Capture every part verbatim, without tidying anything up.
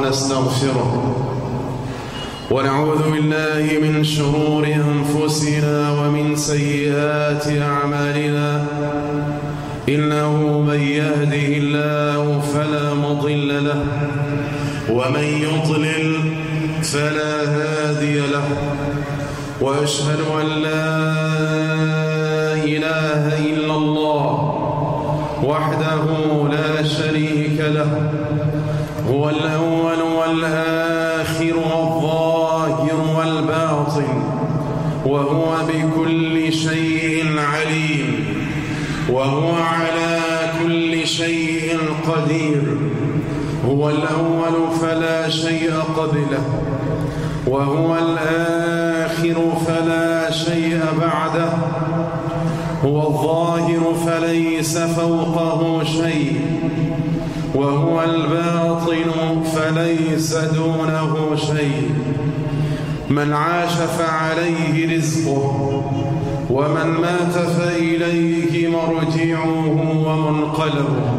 ونستغفره ونعوذ بالله من شرور أنفسنا ومن سيئات أعمالنا إنه من يهده الله فلا مضل له ومن يضلل فلا هادي له وأشهد أن لا إله إلا الله وحده لا شريك له هو الأول والآخر والظاهر والباطن وهو بكل شيء عليم وهو على كل شيء قدير هو الأول فلا شيء قبله وهو الآخر فلا شيء بعده هو الظاهر فليس فوقه شيء وهو الباطن فليس دونه شيء من عاش فعليه رزقه ومن مات فإليه مرجعه ومنقلبه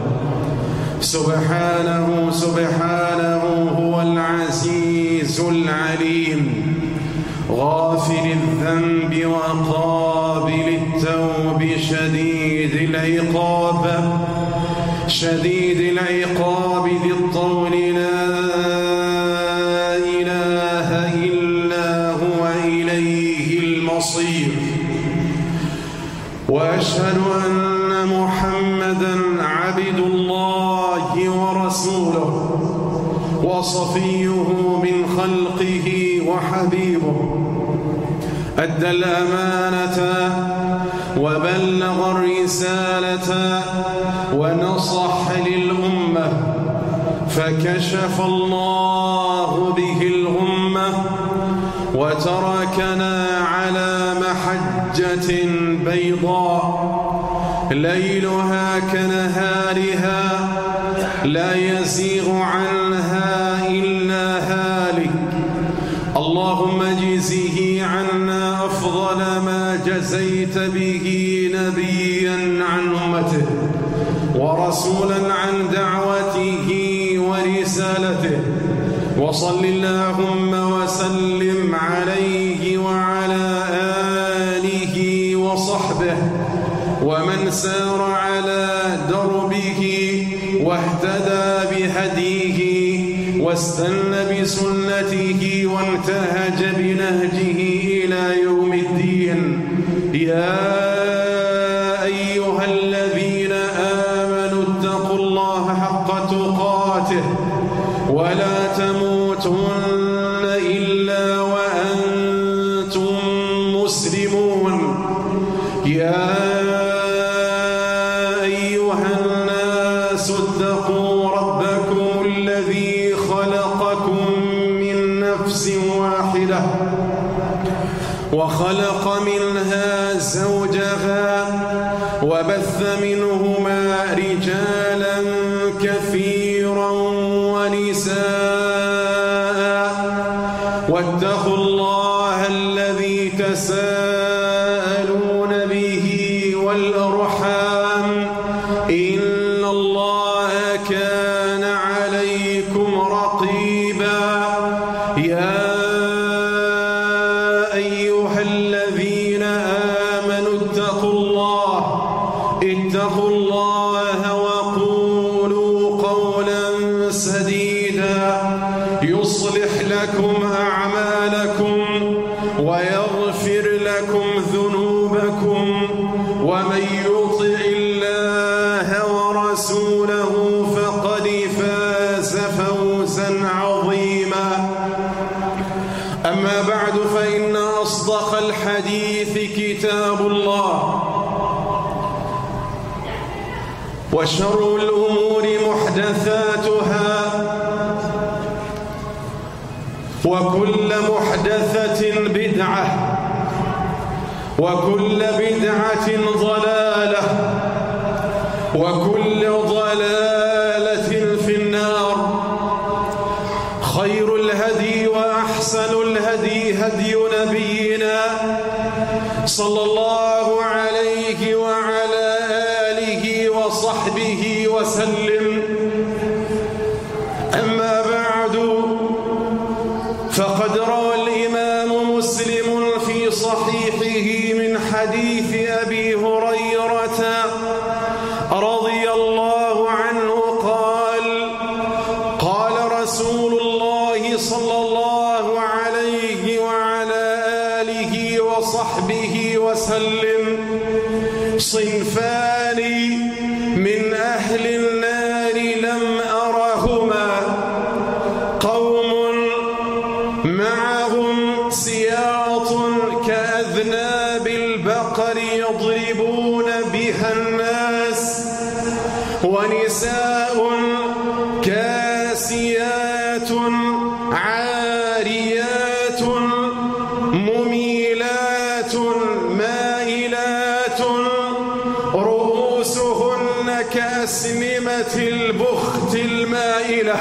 سبحانه سبحانه هو العزيز العليم غافر الذنب وقابل التوب شديد العقاب شديد العقاب ذي الطول لا إله إلا هو إليه المصير وأشهد أن محمدًا عبد الله ورسوله وصفيه من خلقه وحبيبه أدى الأمانة وبلغ الرسالة ونصح للأمة فكشف الله به الغمة وتركنا على محجة بيضاء ليلها كنهارها لا يزيغ عنها إلا هالك اللهم اجزه عنا أفضل ما جزيت به نبيا عن أمته ورسولا عن دعوته ورسالته وصل اللهم وسلم عليه وعلى آله وصحبه ومن سار على دربه واهتدى بهديه واستنى بسنته وانتهج بنهجه إلى يوم الدين يا أيها الذين آمنوا اتقوا الله حق تقاته ولا تموتن إلا وأنتم مسلمون يا وخلق منها زوجها وبث منهما رجالا كثيرا ونساء واتقوا الله الذي تساءلون به والأرحام إن الله كان عليكم رقيبا يا اتقوا الله وقولوا قولا سديدا يصلح لكم أعمالكم ويغفر لكم ذنوبكم ومن يطع الله ورسوله فقد فاز فوزا عظيما أما بعد فإن أصدق الحديث كتاب الله وشر الأمور محدثاتها وكل محدثة بدعة وكل بدعة ضلالة وكل ضلالة في النار خير الهدي وأحسن الهدي هدي نبينا صلى الله عليه وعلى آله وصحبه وسلم أما بعد عاريات مميلات مائلات رؤوسهن كأسنمة البخت المائلة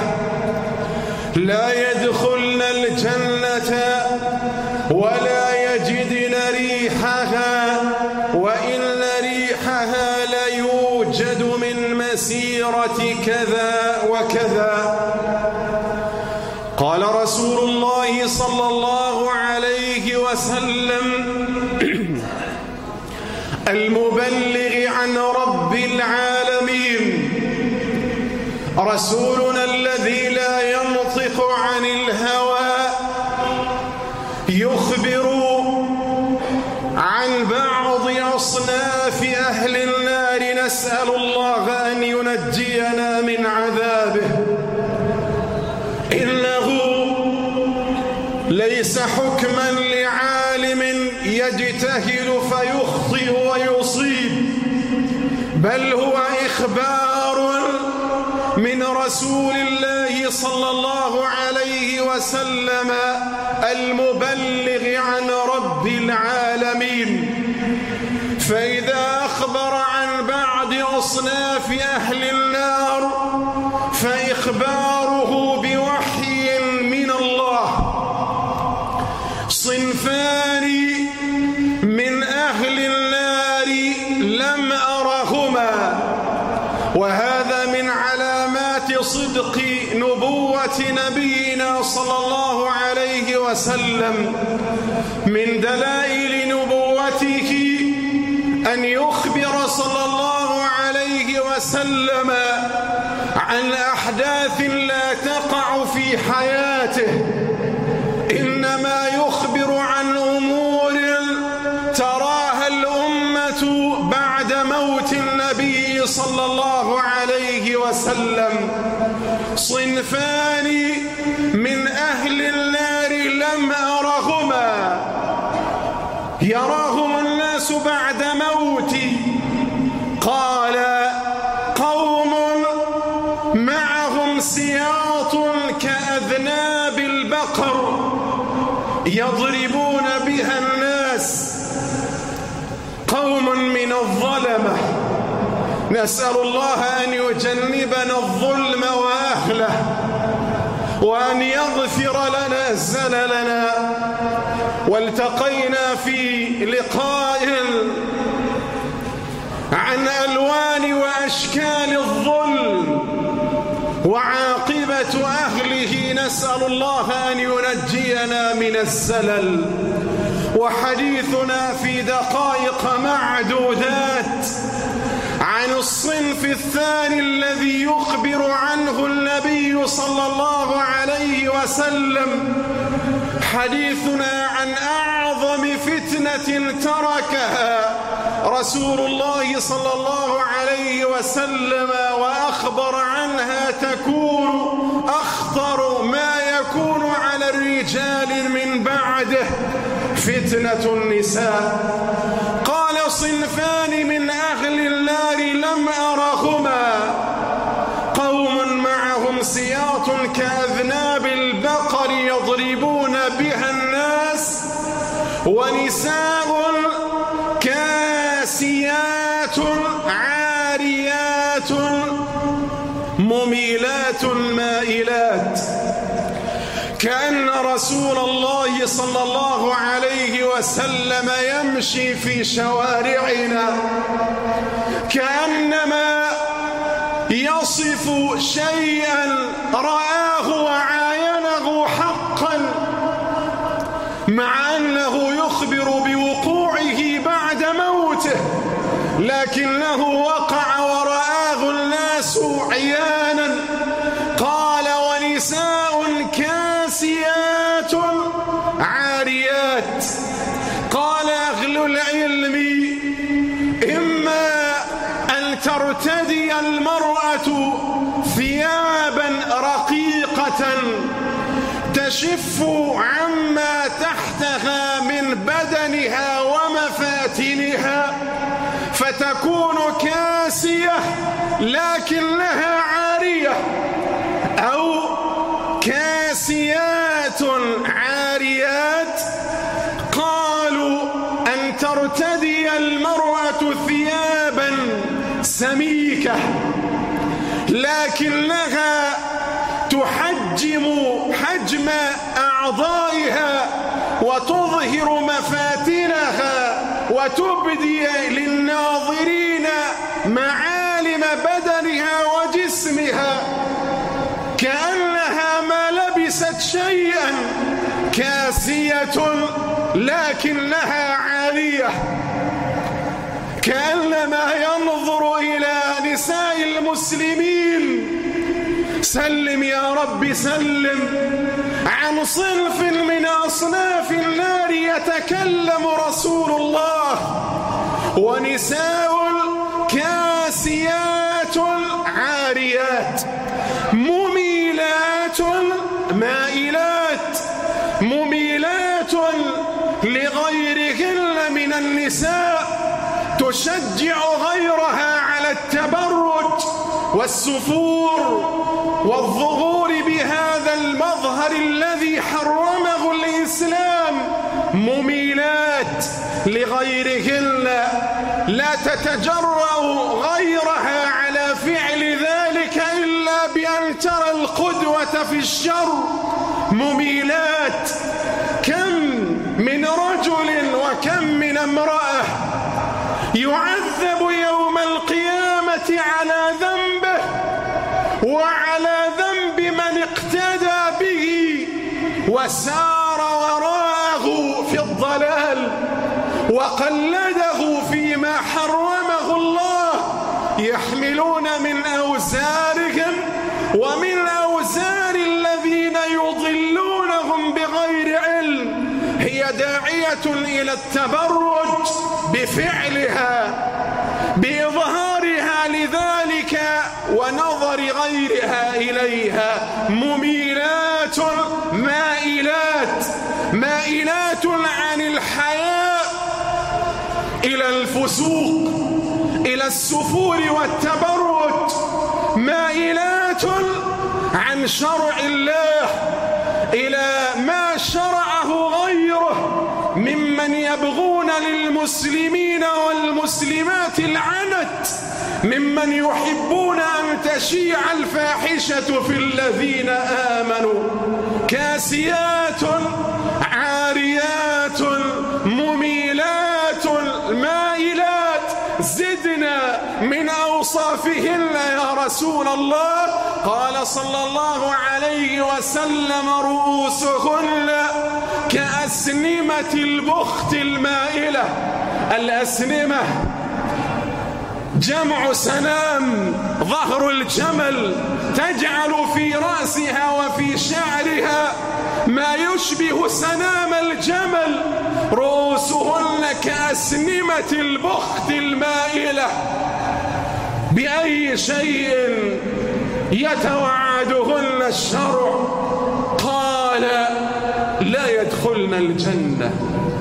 لا يدخلن الجنة ولا يجدن ريحها وإن ريحها ليوجد من مسيرة كذا وكذا. قال رسول الله صلى الله عليه وسلم المبلغ عن رب العالمين رسولنا الذي لا ينطق عن الهوى يخبر عن بعض أصناف أهل النار، نسأل الله أن ينجينا من عذابه. إنه ليس حكما لعالم يجتهد فيخطئ ويصيب، بل هو إخبار من رسول الله صلى الله عليه وسلم المبلغ عن رب العالمين. فإذا أخبر عن بعض أصناف أهل النار فإخباره بوحي من الله. صنفان من أهل النار لم أرهما، وهذا من علامات صدق نبوة نبينا صلى الله عليه وسلم. من دلائل نبوته أن يخبر صلى الله عليه وسلم عن أحداث لا تقع في حياته، إنما يخبر عن أمور تراها الأمة بعد موت النبي صلى الله عليه وسلم. صنفان من أهل النار لم أرهما، يراهم الناس بعد موتي. قال قوم معهم سياط كأذناب البقر يضربون بها الناس، قوم من الظلمة، نسأل الله أن يجنبنا الظلم وأهله وأن يغفر لنا زللنا. والتقينا في لقاء عن ألوان وأشكال الظلم وعاقبة أهله، نسأل الله أن ينجينا من الزلل. وحديثنا في دقائق معدودات عن الصنف الثاني الذي يخبر عنه النبي صلى الله عليه وسلم. حديثنا عن أعظم فتنة تركها رسول الله صلى الله عليه وسلم وأخبر عنها تكون أخطر ما يكون على الرجال من بعده، فتنة النساء. قال صنفان من أهل النار لم أرهما، قوم معهم سياط كأذناب البقر يضربون بها الناس، ونساء كاسيات عاريات مميلات مائلات. كأن رسول الله صلى الله عليه وسلم يمشي في شوارعنا كأنما يصف شيئا رآه وعاينه حقا، مع أنه يخبر بوقوعه بعد موته، لكنه وقع ورآه الناس عيانا. قال ونساء كاسيات عاريات. قال أهل العلم إما أن ترتدي المرأة ثيابا رقيقة تشف عما تحتها من بدنها ومفاتنها فتكون كاسية لكنها عارية، أو كاسية لكنها تحجم حجم أعضائها وتظهر مفاتنها وتبدي للناظرين معالم بدنها وجسمها كأنها ما لبست شيئا، كاسية لكنها عارية، كأنما ينظر إلى نساء المسلمين. سلم يا رب سلم عن صنف من أصناف النار يتكلم رسول الله، ونساء كاسيات عاريات مميلات مائلات، مميلات لغيرهن من النساء، تشجع غيرها على التبرج والسفور والظهور بهذا المظهر الذي حرمه الإسلام. مميلات لغيرهن، لا تتجرأ غيرها على فعل ذلك إلا بأن ترى القدوة في الشر. مميلات، كم من رجل وكم من امرأة يعذب يوم القيامة على ذنبه وعلى ذنب من اقتدى به وسار وراءه في الضلال وقلده فيما حرمه الله، يحملون من أوزارهم ومن أوزار الذين يضلونهم بغير علم. هي داعية إلى التبرج بفعلها، بإظهارها لذلك ونظر غيرها إليها. مميلات مائلات، مائلات عن الحياء إلى الفسوق، إلى السفور والتبرج، مائلات عن شرع الله إلى ما شرعه غيره ممن يبغون للمسلمين والمسلمات العنت، ممن يحبون أن تشيع الفاحشة في الذين آمنوا. كاسيات عاريات مميلات مائلات، زدنا من أوصافهن يا رسول الله. قال صلى الله عليه وسلم: رؤوسهن كأسنمة البخت المائلة. الأسنمة جمع سنام، ظهر الجمل، تجعل في رأسها وفي شعرها ما يشبه سنام الجمل. رؤوسهن كأسنمة البخت المائلة. بأي شيء يتوعدهن الشرع؟ قال: لا يدخلن الجنة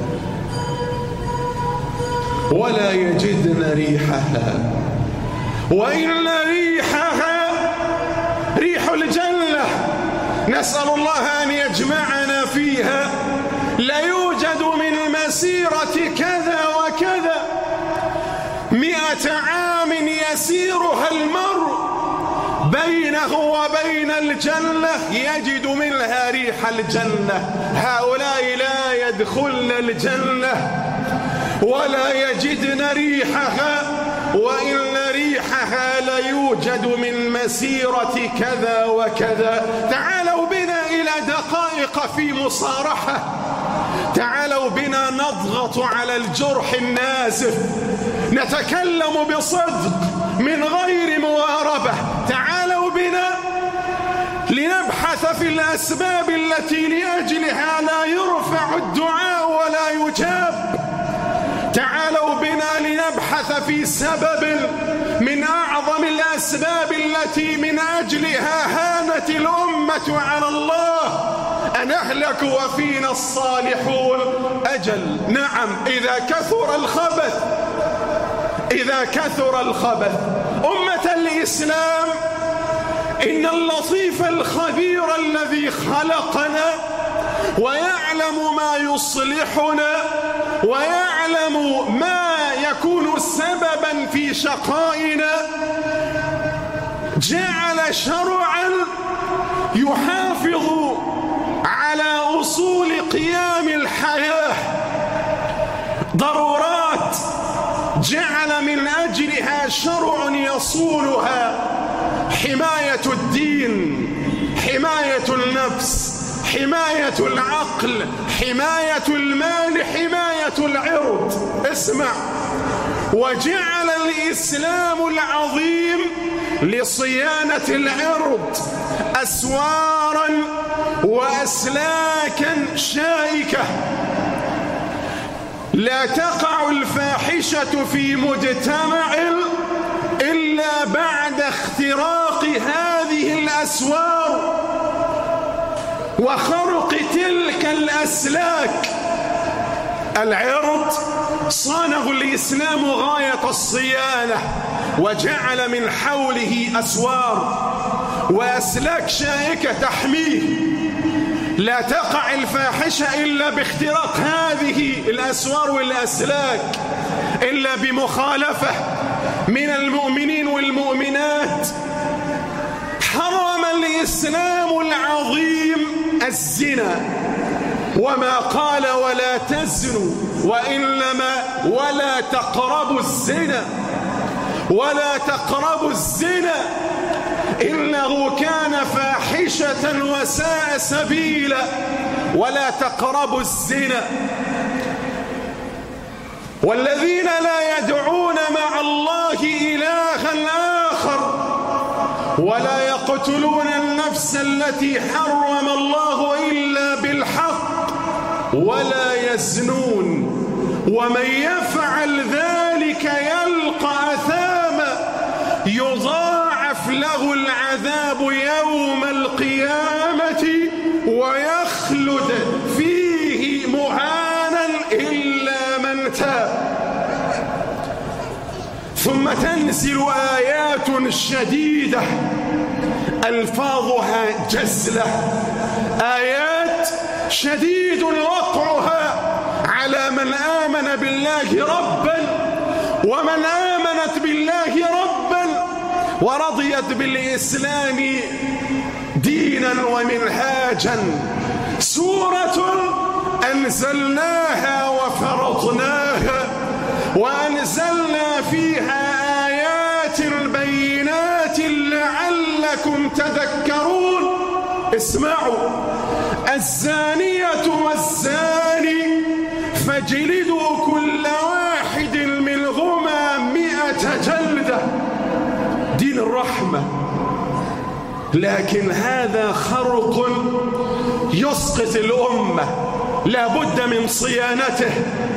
ولا يجدن ريحها، وإن ريحها ريح الجنة. نسأل الله أن يجمعنا فيها. لا يوجد من مسيرة كذا وكذا مئة عام يسيرها المرء بينه وبين الجنة يجد منها ريح الجنة. هؤلاء لا يدخلن الجنة ولا يجدن ريحها، وإن ريحها ليوجد من مسيرة كذا وكذا. تعالوا بنا إلى دقائق في مصارحة، تعالوا بنا نضغط على الجرح النازف، نتكلم بصدق من غير مواربة. تعالوا بنا لنبحث في الأسباب التي لأجلها لا يرفع الدعاء ولا يجاب. تعالوا بنا لنبحث في سبب من أعظم الأسباب التي من أجلها هانت الأمة على الله، أنهلك وفينا الصالحون. أجل نعم، إذا كثر الخبث، إذا كثر الخبث. أمة الإسلام، إن اللطيف الخبير الذي خلقنا ويعلم ما يصلحنا ويعلم ما يكون سببا في شقائنا جعل شرعا يحافظ على أصول قيام الحياة، ضرورات جعل من أجلها شرع يصونها: حماية الدين، حماية النفس، حماية العقل، حماية المال، حماية العرض. اسمع: وجعل الإسلام العظيم لصيانة العرض أسوارا وأسلاكا شائكة. لا تقع الفاحشة في مجتمع إلا بعد اختراق هذه الأسوار وخرق تلك الأسلاك. العرض صانه الإسلام غاية الصيانة، وجعل من حوله أسوار وأسلاك شائكة تحميه. لا تقع الفاحشة إلا باختراق هذه الأسوار والأسلاك، إلا بمخالفة من المؤمنين والمؤمنات. حرم الإسلام العظيم الزنا، وما قال ولا تزنوا، وإنما ولا تقربوا الزنا، ولا تقربوا الزنا إنه كان فاحشة وساء سبيلا. ولا تقربوا الزنا. والذين لا يدعون مع الله إلها آخر ولا يقتلون النفس التي حرم الله إلا بالحق ولا يزنون ومن يفعل ذلك يلقى أثاما يضاعف له العذاب يوم القيامة ويخلد فيه مهانا إلا من تاب. ثم تنزل آيات شديدة ألفاظها جزلة، آيات شديد وقعها على من آمن بالله ربا ومن آمنت بالله ربا ورضيت بالإسلام دينا ومنهاجا. سورة أنزلناها وفرضناها وأنزلنا فيها آيات بينات لعلكم تذكرون. اسمعوا: الزانية والزاني فاجلدوا كل واحد منهما مئة جلدة. دين الرحمة، لكن هذا خرق يسقط الأمة، لا بد من صيانته.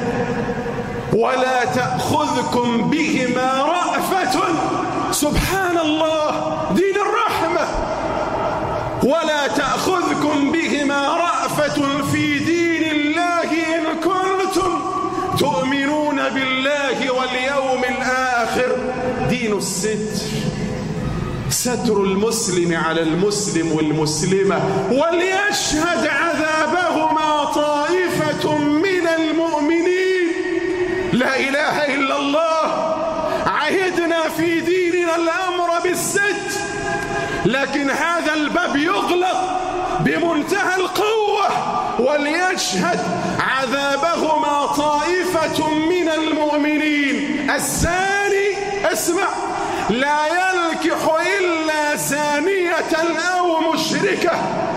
ولا تأخذكم بهما رأفة، سبحان الله، دين الرحمة. ولا تأخذكم بهما رأفة في دين الله إن كنتم تؤمنون بالله واليوم الآخر. دين الستر، ستر المسلم على المسلم والمسلمة. وليشهد عذابهما طائفة من المؤمنين. لا إله إلا الله. عهدنا في ديننا الأمر بالستر، لكن هذا الباب يغلق بمنتهى القوة. وليشهد عذابهما طائفة من المؤمنين. الزاني، اسمع، لا ينكح إلا زانية أو مشركة،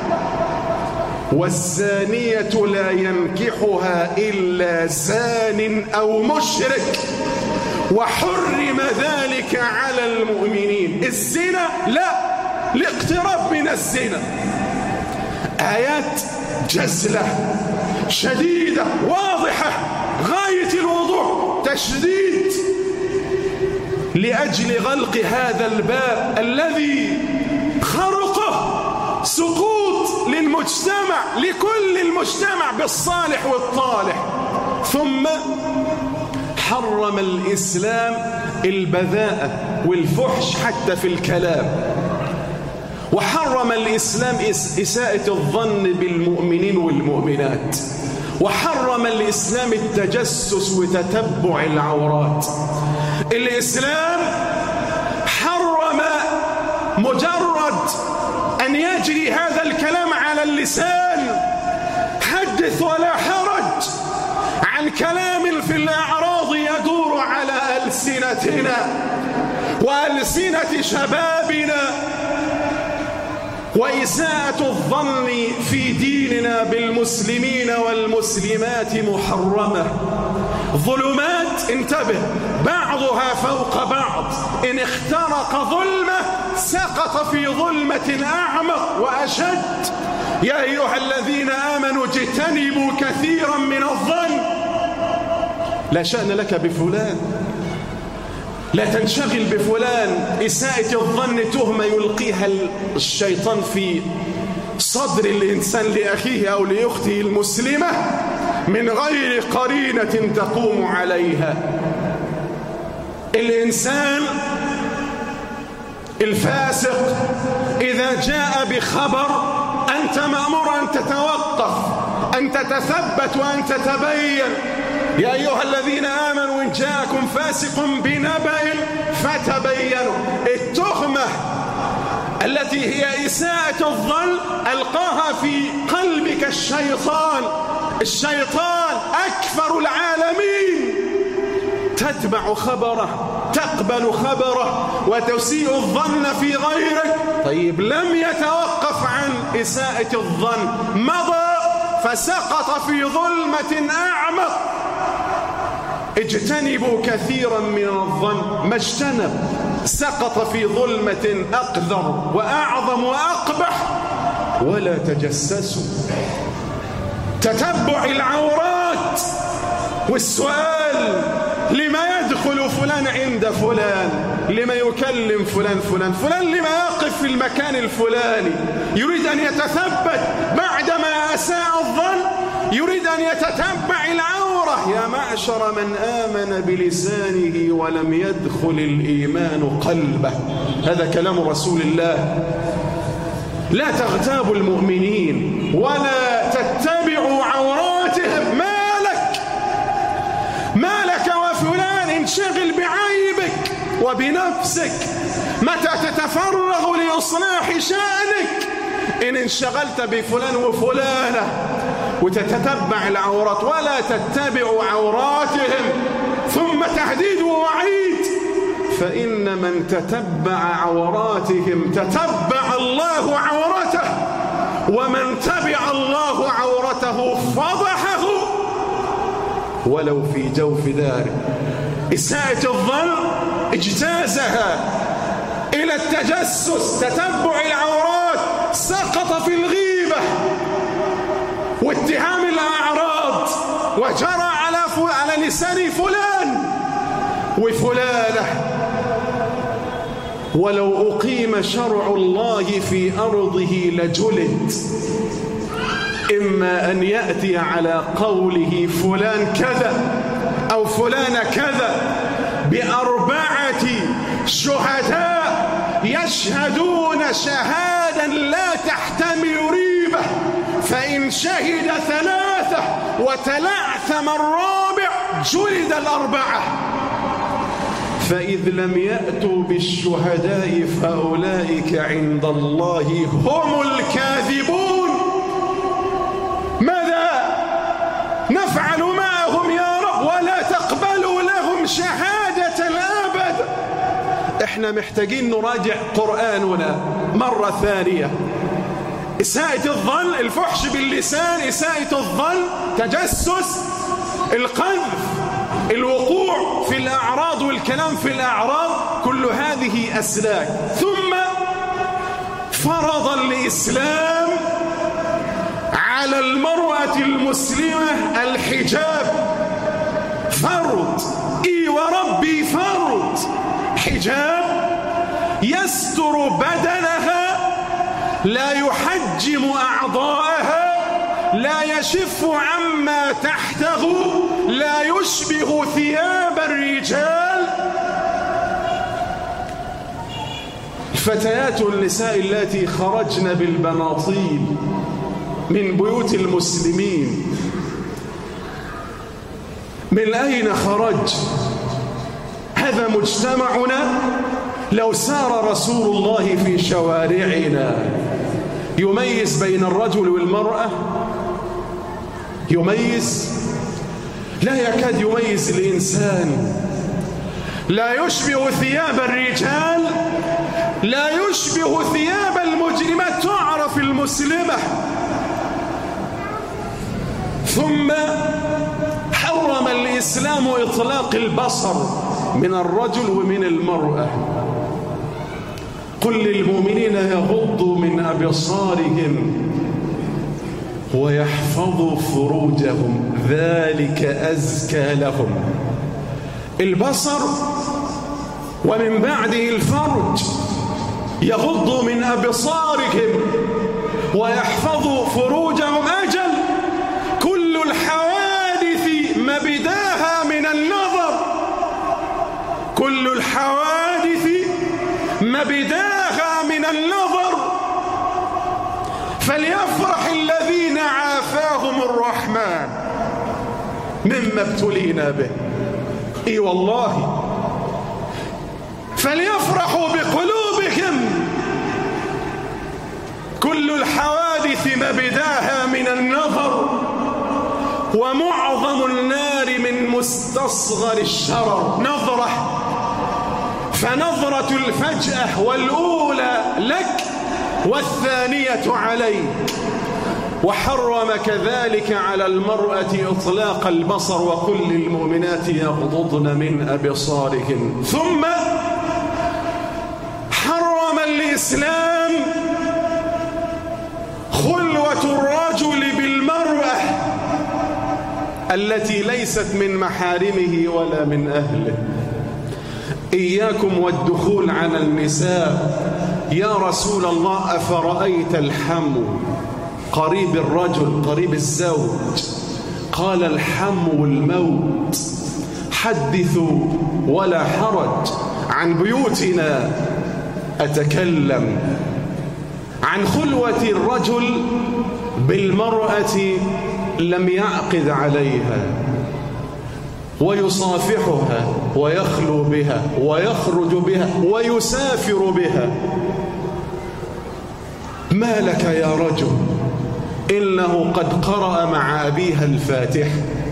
والزانية لا ينكحها إلا زان أو مشرك، وحرم ذلك على المؤمنين. الزنا لا، لاقتراب من الزنا. آيات جزلة شديدة واضحة غاية الوضوح، تشديد لأجل غلق هذا الباب الذي خرقه سقوط للمجتمع، لكل المجتمع بالصالح والطالح. ثم حرم الإسلام البذاءة والفحش حتى في الكلام، وحرم الإسلام إساءة الظن بالمؤمنين والمؤمنات، وحرم الإسلام التجسس وتتبع العورات. الإسلام حرم مجرد أن يجري هذا الكلام على اللسان حدث ولا حرج عن كلام في الأعراض يدور على ألسنتنا وألسنة شبابنا، وإساءة الظن في ديننا بالمسلمين والمسلمات محرمة. ظلمات، انتبه، بعضها فوق بعض، إن اخترق ظلمة سقط في ظلمة أعمق وأشد. يا أيها الذين آمنوا اجتنبوا كثيرا من الظن. لا شأن لك بفلان، لا تنشغل بفلان. إساءة الظن تهمة يلقيها الشيطان في صدر الإنسان لأخيه أو لأخته المسلمة من غير قرينة تقوم عليها. الإنسان الفاسق إذا جاء بخبر أنت مأمور أن تتوقف، أن تتثبت وأن تتبين. يا أيها الذين آمنوا إن جاءكم فاسق بنبأ فتبينوا. التهمة التي هي إساءة الظن ألقاها في قلبك الشيطان. الشيطان أكثر العالمين، تتبع خبره، تقبل خبره وتسيء الظن في غيرك. طيب لم يتوقف عن إساءة الظن، مضى فسقط في ظلمة أعمق. اجتنبوا كثيرا من الظن، ما اجتنب، سقط في ظلمة أقذر وأعظم وأقبح. ولا تجسسوا، تتبع العورات والسؤال لما يدخل فلان عند فلان، لما يكلم فلان فلان فلان، لما يقف في المكان الفلاني. يريد أن يتثبت بعدما أساء الظن، يريد أن يتتبع العورة. يا معشر من آمن بلسانه ولم يدخل الإيمان قلبه، هذا كلام رسول الله. لا تغتابوا المؤمنين ولا تتبعوا عوراتهم. مالك مالك وفلان، انشغل بعيبك وبنفسك. متى تتفرغ لإصلاح شأنك؟ إن انشغلت بفلان وفلانة وتتتبع العورات. ولا تتبعوا عوراتهم. ثم تهديد ووعيد، فإن من تتبع عوراتهم تتبع الله عورته، ومن تبع الله عورته فضحه ولو في جوف داره. إساءة الظن اجتازها إلى التجسس، تتبع العورات، سقط في الغيبة واتهام الأعراض، وجرى على على لسان فلان وفلانة. ولو أقيم شرع الله في أرضه لجلد. إما أن يأتي على قوله فلان كذا أو فلان كذا بأربعة شهداء يشهدون شهادا لا تحتمل ريبة، فإن شهد ثلاثة وتلعثم الرابع جلد الأربعة. فإذ لم يأتوا بالشهداء فأولئك عند الله هم الكاذبون. ماذا نفعل معهم يا رب؟ ولا تقبلوا لهم شهادة الأبد. احنا محتاجين نراجع قرآننا مرة ثانية. إساءة الظن، الفحش باللسان، إساءة الظن، تجسس، القذف، الوقوع في الأعراض والكلام في الأعراض، كل هذه أسلاك. ثم فرض الإسلام على المرأة المسلمة الحجاب. فرض، إي وربي فرض، حجاب يستر بدنها، لا يحجم أعضاءها، لا يشف عما تحته، لا يشبه ثياب الرجال. الفتيات النساء التي خرجن بالبناطيل من بيوت المسلمين، من أين خرج؟ هذا مجتمعنا لو سار رسول الله في شوارعنا يميز بين الرجل والمرأة؟ يميز؟ لا يكاد يميز الإنسان. لا يشبه ثياب الرجال، لا يشبه ثياب المجرمات، تعرف المسلمة. ثم حرم الإسلام إطلاق البصر من الرجل ومن المرأة. قل للمؤمنين يغضوا من أبصارهم ويحفظوا فروجهم ذلك أزكى لهم. البصر ومن بعده الفرج. يغضوا من أبصارهم ويحفظوا فروجهم. أجل كل الحوادث مبداها من النظر، كل الحوادث مبداها من النظر. فليفرح الذين عافاهم الرحمن مما ابتلينا به. اي والله، فليفرحوا بقلوبهم. كل الحوادث مبداها من النظر، ومعظم النار من مستصغر الشرر. نظرة، فنظرة الفجأة والأولى لك والثانية عليك. وحرم كذلك على المرأة إطلاق البصر، وكل المؤمنات يغضضن من أبصارهن. ثم حرم الإسلام خلوة الرجل بالمرأة التي ليست من محارمه ولا من أهله. إياكم والدخول على النساء. يا رسول الله أفرأيت الحمو، قريب الرجل قريب الزوج؟ قال الحمو الموت. حدثوا ولا حرج. عن بيوتنا أتكلم. عن خلوة الرجل بالمرأة لم يعقد عليها، ويصافحها ويخلو بها ويخرج بها ويسافر بها. ما لك يا رجل؟ إنه قد قرأ مع أبيها الفاتحة،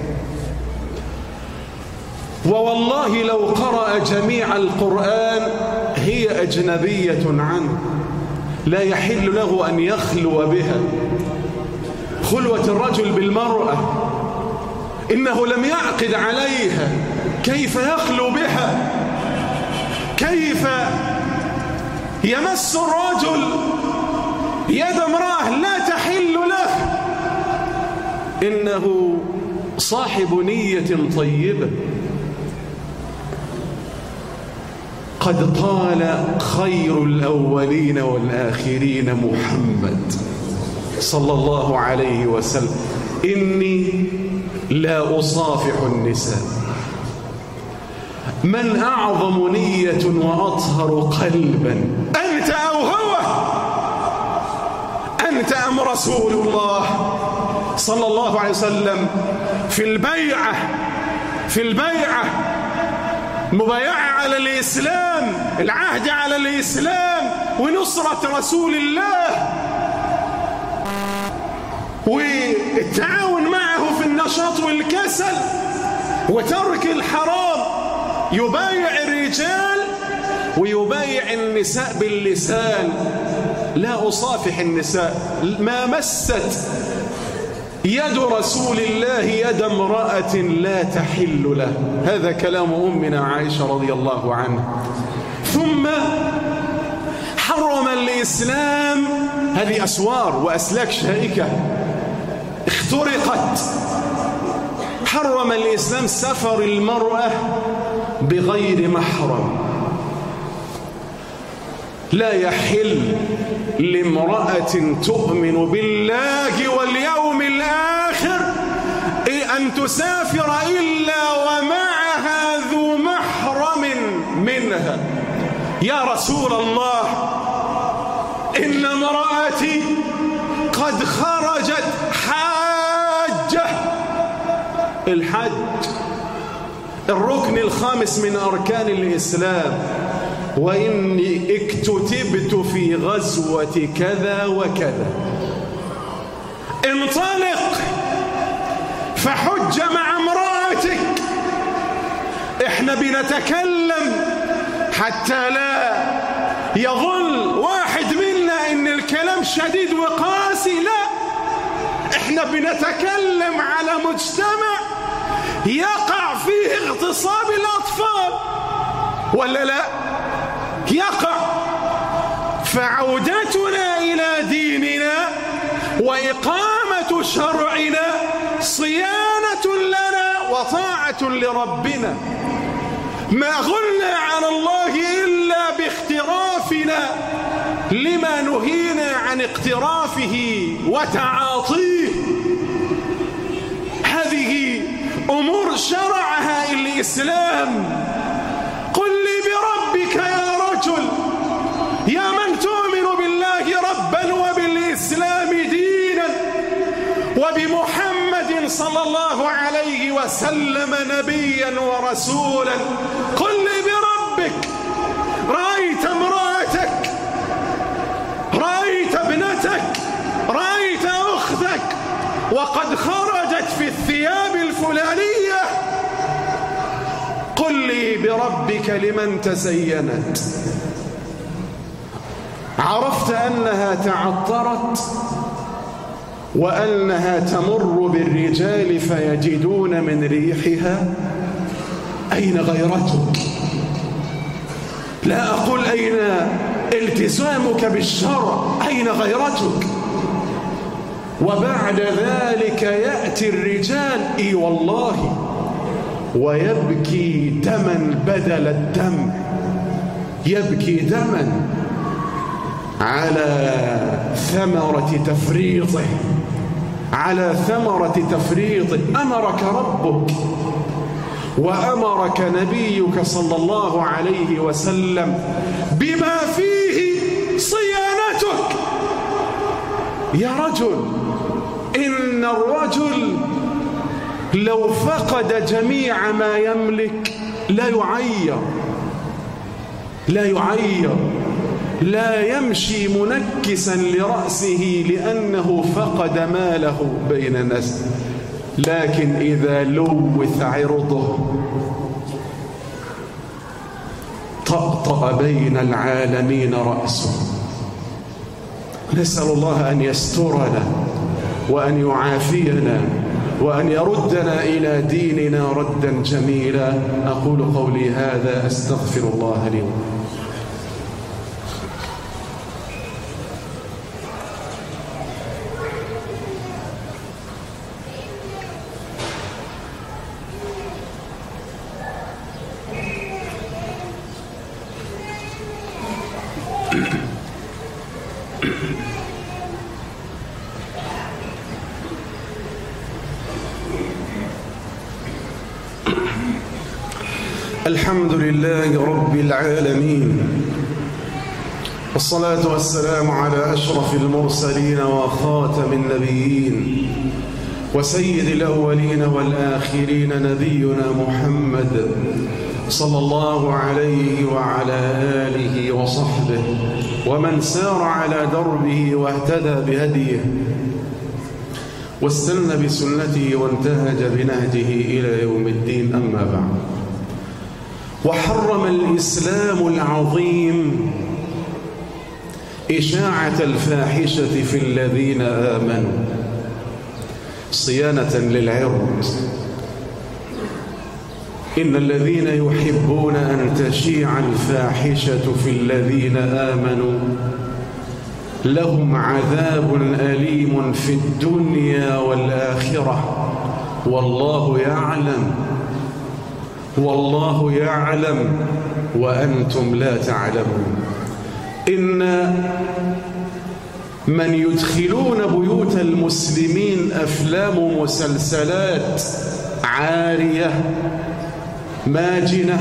ووالله لو قرأ جميع القرآن هي أجنبية عنه، لا يحل له أن يخلو بها. خلوة الرجل بالمرأة إنه لم يعقد عليها، كيف يخلو بها؟ كيف يمس الرجل يد امرأة لا تحل له؟ إنه صاحب نية طيبة. قد قال خير الأولين والآخرين محمد صلى الله عليه وسلم: إني لا أصافح النساء. من أعظم نية وأطهر قلبا، أنت أو هو؟ أنت أم رسول الله صلى الله عليه وسلم؟ في البيعة في البيعة مبايعة على الإسلام، العهد على الإسلام ونصرة رسول الله والتعاون معه في النشاط والكسل وترك الحرام. يبايع الرجال ويبايع النساء باللسان. لا أصافح النساء. ما مست يد رسول الله يد امرأة لا تحل له. هذا كلام أمنا عائشة رضي الله عنها. ثم حرم الإسلام، هذه أسوار وأسلاك شائكة اخترقت. حرم الإسلام سفر المرأة بغير محرم. لا يحل لامرأة تؤمن بالله واليوم الآخر أن تسافر إلا ومعها ذو محرم منها. يا رسول الله، إن امرأتي قد خرجت حاجة. الحج الركن الخامس من أركان الإسلام، وإني اكتتبت في غزوة كذا وكذا. انطلق فحج مع امرأتك. احنا بنتكلم حتى لا يظن واحد منا ان الكلام شديد وقاسي، لا، احنا بنتكلم على مجتمع يقع فيه اغتصاب الأطفال ولا لا؟ يقع. فعودتنا إلى ديننا وإقامة شرعنا صيانة لنا وطاعة لربنا. ما غلنا على الله إلا باخترافنا لما نهينا عن اقترافه وتعاطيه. هذه أمور شرعها الإسلام. قل لي بربك يا رجل، يا من تؤمن بالله ربا وبالإسلام دينا وبمحمد صلى الله عليه وسلم نبيا ورسولا، قل لي بربك، رأيت امرأتك، رأيت ابنتك، رأيت أختك وقد خرجت في الثياب الفلانية، قل لي بربك لمن تزينت؟ عرفت أنها تعطرت وأنها تمر بالرجال فيجدون من ريحها؟ أين غيرتك؟ لا أقول أين التزامك بالشرع، أين غيرتك؟ وبعد ذلك يأتي الرجال إي والله ويبكي دما بدل الدم، يبكي دما على ثمرة تفريطه، على ثمرة تفريطه. أمرك ربك وأمرك نبيك صلى الله عليه وسلم بما فيه صيانتك. يا رجل، إن الرجل لو فقد جميع ما يملك لا يعير، لا يعير، لا يمشي منكسا لرأسه لأنه فقد ماله بين الناس، لكن إذا لوث عرضه طأطأ بين العالمين رأسه. نسأل الله أن يسترنا وأن يعافينا وأن يردنا إلى ديننا ردا جميلا. أقول قولي هذا، أستغفر الله لي. الحمد لله رب العالمين، والصلاة والسلام على أشرف المرسلين وخاتم النبيين وسيد الأولين والآخرين، نبينا محمد صلى الله عليه وعلى آله وصحبه ومن سار على دربه واهتدى بهديه واستنى بسنته وانتهج بنهجه إلى يوم الدين. أما بعد، وحرم الإسلام العظيم إشاعة الفاحشة في الذين آمنوا صيانة للعرض. إن الذين يحبون أن تشيع الفاحشة في الذين آمنوا لهم عذاب أليم في الدنيا والآخرة، والله يعلم والله يعلم وأنتم لا تعلمون. إن من يدخلون بيوت المسلمين أفلام ومسلسلات عارية ماجنة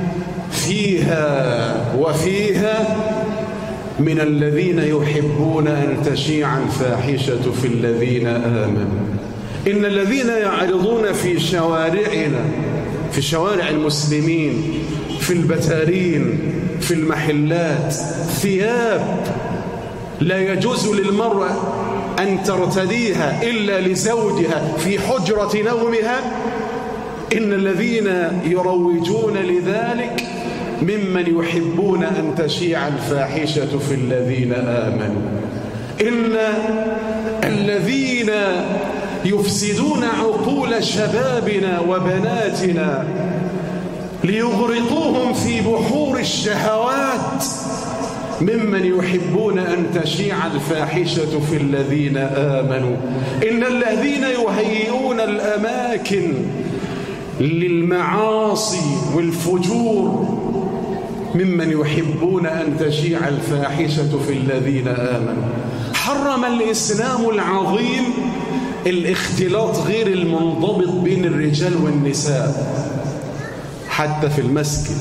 فيها وفيها من الذين يحبون أن تشيع الفاحشة في الذين آمنوا. إن الذين يعرضون في شوارعنا، في شوارع المسلمين، في البتارين، في المحلات ثياب لا يجوز للمرأة أن ترتديها إلا لزوجها في حجرة نومها، إن الذين يروجون لذلك ممن يحبون أن تشيع الفاحشة في الذين آمنوا. إن الذين يفسدون عقول شبابنا وبناتنا ليغرقوهم في بحور الشهوات ممن يحبون أن تشيع الفاحشة في الذين آمنوا. إن الذين يهيئون الأماكن للمعاصي والفجور ممن يحبون أن تشيع الفاحشة في الذين آمنوا. حرم الإسلام العظيم الاختلاط غير المنضبط بين الرجال والنساء، حتى في المسجد،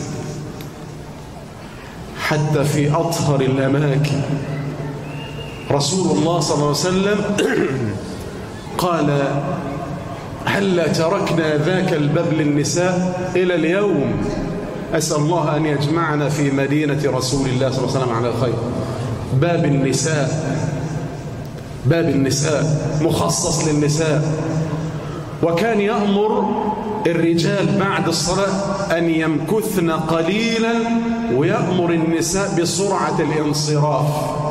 حتى في أطهر الأماكن. رسول الله صلى الله عليه وسلم قال: هل تركنا ذاك الباب للنساء إلى اليوم؟ أسأل الله أن يجمعنا في مدينة رسول الله صلى الله عليه وسلم على الخير. باب النساء، باب النساء مخصص للنساء. وكان يأمر الرجال بعد الصلاة أن يمكثن قليلا، ويأمر النساء بسرعة الانصراف.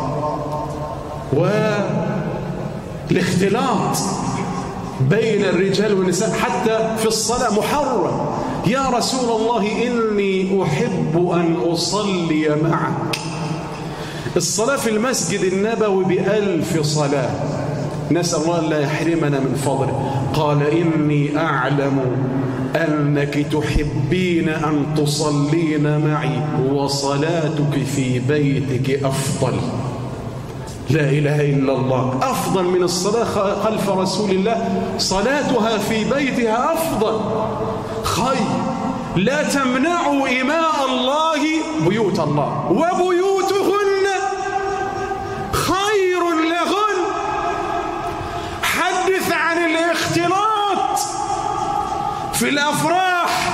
والاختلاط بين الرجال والنساء حتى في الصلاة محرم. يا رسول الله إني أحب أن أصلي معك. الصلاة في المسجد النبوي بألف صلاة، نسأل الله لا يحرمنا من فضله. قال: إني أعلم أنك تحبين أن تصلين معي وصلاتك في بيتك أفضل. لا إله إلا الله، أفضل من الصلاة خلف رسول الله، صلاتها في بيتها أفضل خير. لا تمنعوا إماء الله بيوت الله، وبيوتهن خير لهن. حدث عن الاختلاط في الأفراح،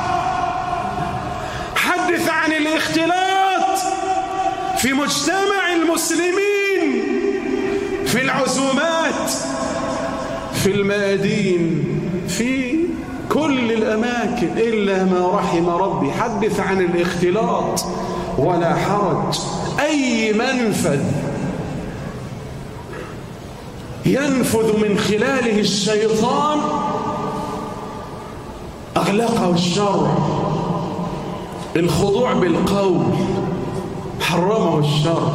حدث عن الاختلاط في مجتمع المسلمين، في العزومات، في الميادين، في كل الأماكن إلا ما رحم ربي. حدث عن الاختلاط ولا حرج. أي منفذ ينفذ من خلاله الشيطان أغلقه الشرع. الخضوع بالقول حرمه الشرع.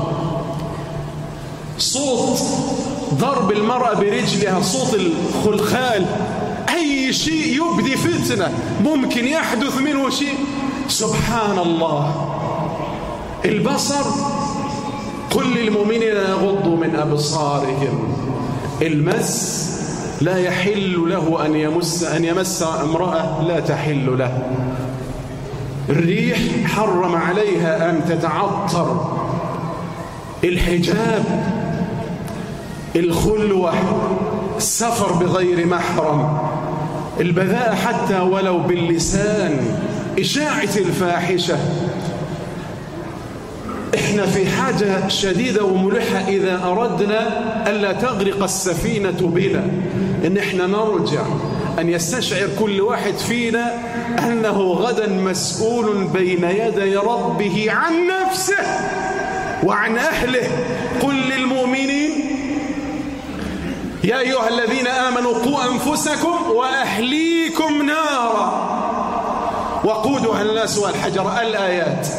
صوت ضرب المرأة برجلها، صوت الخلخال، أي شيء يبدي فتنة ممكن يحدث منه شيء. سبحان الله. البصر، قل للمؤمنين يغضوا من أبصارهم. المس، لا يحل له أن يمس أن يمس امرأة لا تحل له. الريح حرم عليها أن تتعطر. الحجاب، الخلوة، السفر بغير محرم، البذاءة حتى ولو باللسان، إشاعة الفاحشة. إحنا في حاجة شديدة وملحة إذا أردنا ألا تغرق السفينة بنا، إن إحنا نرجع أن يستشعر كل واحد فينا أنه غدا مسؤول بين يدي ربه عن نفسه وعن أهله. قل للمؤمنين يا أيها الذين آمنوا قوا أنفسكم وأهليكم نارا وقودها الناس والحجر. الآيات.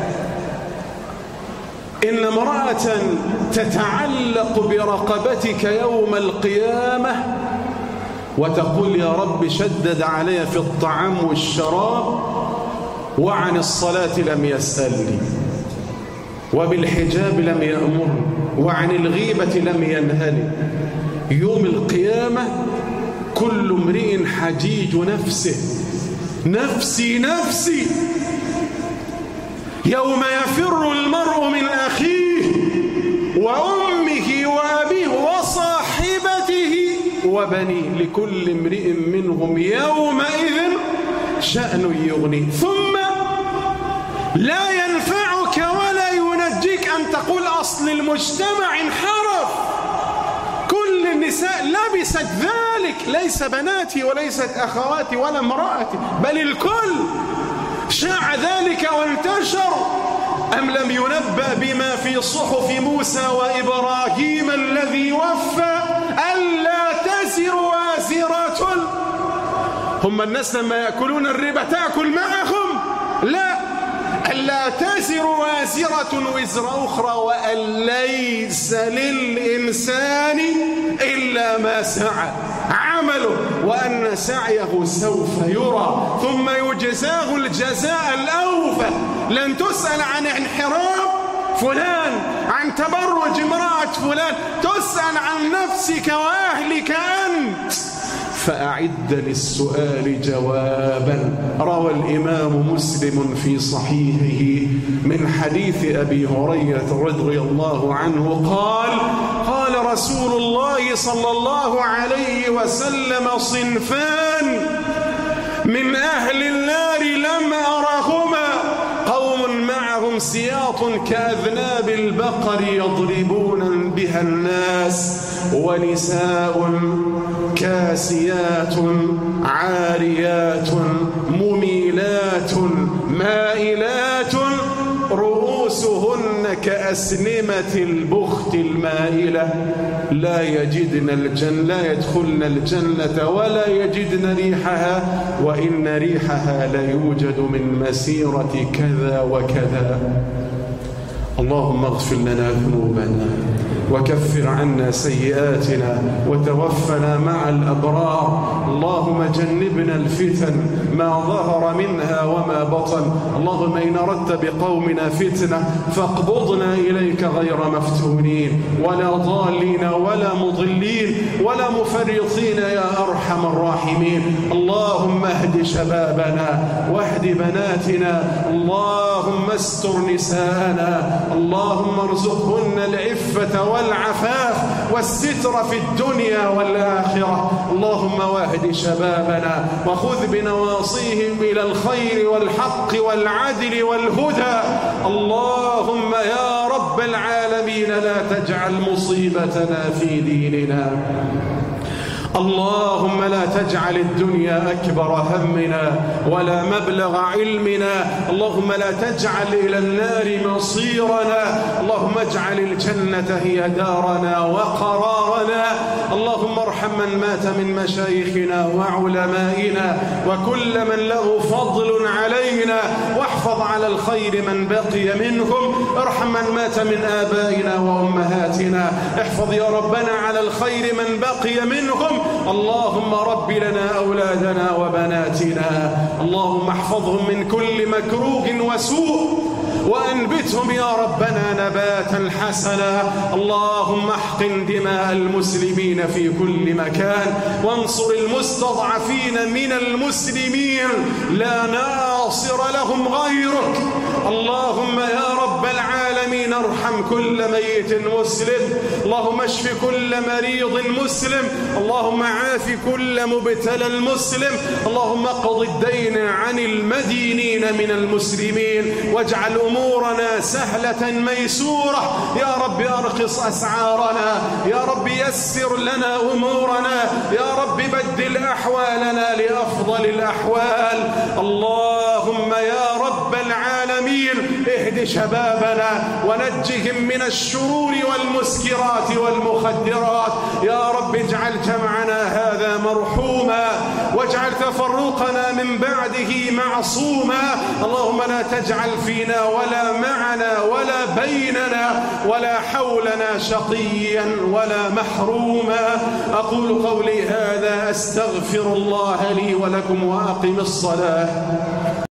إن امرأة تتعلق برقبتك يوم القيامة وتقول يا رب شدد علي في الطعام والشراب، وعن الصلاة لم يسألني، وبالحجاب لم يأمرني، وعن الغيبة لم ينهني. يوم القيامة كل امرئ حجيج نفسه، نفسي نفسي. يوم يفر المرء من أخيه وأمه وأبيه وصاحبته وبنيه، لكل امرئ منهم يومئذ شأن يغني. ثم لا ينفعك تقول أصل المجتمع انحرف، كل النساء لبست ذلك، ليس بناتي وليست أخواتي ولا امرأتي، بل الكل. شاع ذلك وانتشر. أم لم ينبأ بما في صحف موسى وإبراهيم الذي وفى ألا تزر وازرة. هم الناس لما يأكلون الربا تأكل معهم؟ لا، ألا تزر وازرة وزر أخرى، وأن ليس للإنسان إلا ما سعى عمله، وأن سعيه سوف يرى ثم يجزاه الجزاء الأوفى. لن تسأل عن انحراف فلان، عن تبرج امرأة فلان، تسأل عن نفسك وأهلك أنت. فأعد للسؤال جوابا. روى الإمام مسلم في صحيحه من حديث أبي هريرة رضي الله عنه قال: قال رسول الله صلى الله عليه وسلم: صنفان من أهل النار لم أرهما، قوم معهم سياط كأذناب البقر يضربون بها الناس، ونساء كاسيات عاريات مميلات مائلات رؤوسهن كأسنمة البخت المائلة، لا يجدن الجنة، لا يدخلن الجنة ولا يجدن ريحها، وإن ريحها ليوجد من مسيرة كذا وكذا. اللهم اغفر لنا ذنوبنا وكفر عنا سيئاتنا وتوفنا مع الأبرار. اللهم جنبنا الفتن ما ظهر منها وما بطن. اللهم إن أردت بقومنا فتنة فاقبضنا إليك غير مفتونين ولا ضالين ولا مضلين ولا مفرطين يا أرحم الراحمين. اللهم اهد شبابنا واهد بناتنا، اللهم استر نساءنا، اللهم ارزقهن العفة والعفاف والستر في الدنيا والآخرة. اللهم واهد شبابنا وخذ بنواصيهم إلى الخير والحق والعدل والهدى. اللهم يا رب العالمين لا تجعل مصيبتنا في ديننا. اللهم لا تجعل الدنيا أكبر همنا ولا مبلغ علمنا. اللهم لا تجعل إلى النار مصيرنا. اللهم اجعل الجنة هي دارنا وقرارنا. اللهم ارحم من مات من مشايخنا وعلمائنا وكل من له فضل علينا، واحفظ على الخير من بقي منهم. ارحم من مات من آبائنا وأمهاتنا، احفظ يا ربنا على الخير من بقي منهم. اللهم رب لنا أولادنا وبناتنا، اللهم احفظهم من كل مكروه وسوء، وأنبتهم يا ربنا نباتا حسنا. اللهم احقن دماء المسلمين في كل مكان، وانصر المستضعفين من المسلمين، لا ناصر لهم غيرك. اللهم يا رب العالمين ارحم كل ميت مسلم، اللهم اشف كل مريض مسلم، اللهم عاف كل مبتلى مسلم، اللهم اقض الدين عن المدينين من المسلمين، واجعل أمورنا سهلة ميسورة. يا رب أرخص أسعارنا، يا رب يسر لنا أمورنا، يا رب بدل أحوالنا لأفضل الأحوال. اللهم يا رب العالمين اهد شبابنا ونجهم من الشرور والمسكرات والمخدرات. يا رب اجعل جمعنا هذا مرحوما، واجعل تفرقنا من بعده معصوما. اللهم لا تجعل فينا ولا معنا ولا بيننا ولا حولنا شقيا ولا محروما. أقول قولي هذا، أستغفر الله لي ولكم، وأقم الصلاة.